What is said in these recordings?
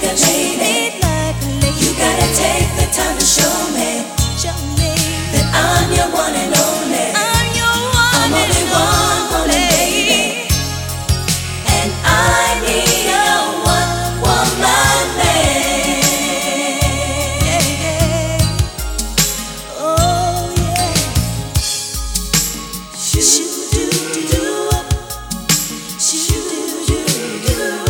a lady. You gotta take the time to show me that I'm your one and only. I'm only one woman, baby, and I need a one-woman man. Oh yeah. Shoo-doo-doo-doo. Shoo-doo-doo-doo.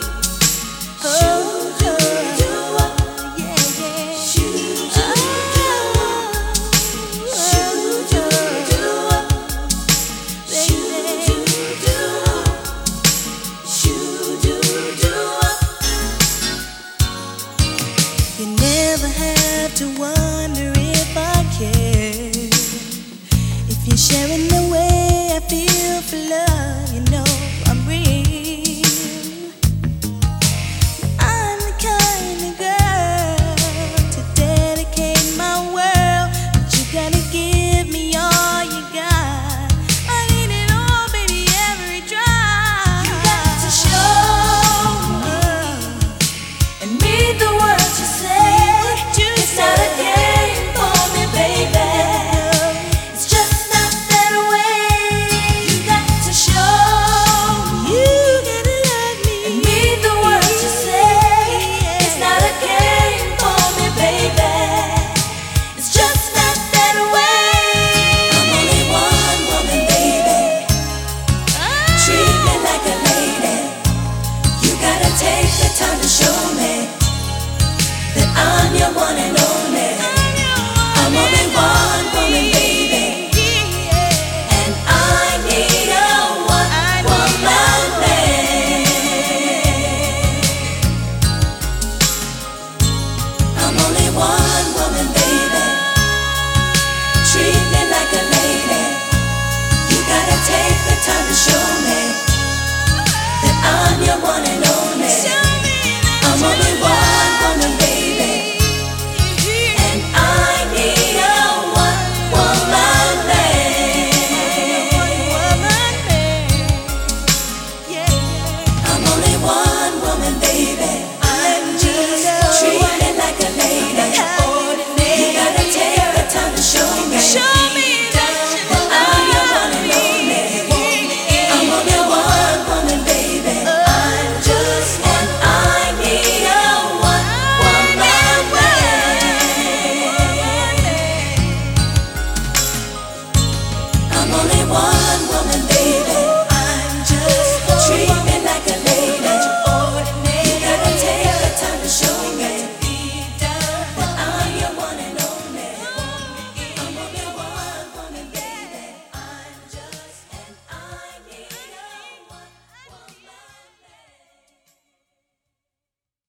You never have to wonder if I care. If you're sharing the way I feel for love, you know I'm real. I'm the kind of girl to dedicate my world, but you gotta give me all you got. I need it all, baby, every drop. You got to show me and mean the words you say. It's not a game for me, baby. It's just not that way. You got to show me. You gotta love me and mean the words you say. It's not a game for me, baby. It's just not that way. I'm only one woman, baby. Treat me like a lady. You gotta take the time to show me that I'm your one and only. I'm only one woman, baby, and I need a one-woman man. I'm only one woman, baby. Treat me like a lady. You gotta take the time to show me that I'm your one and only. I'm only one woman, baby, and I need a one-woman man. I'm only one woman, baby. Treat me like a lady. You gotta take the time to show me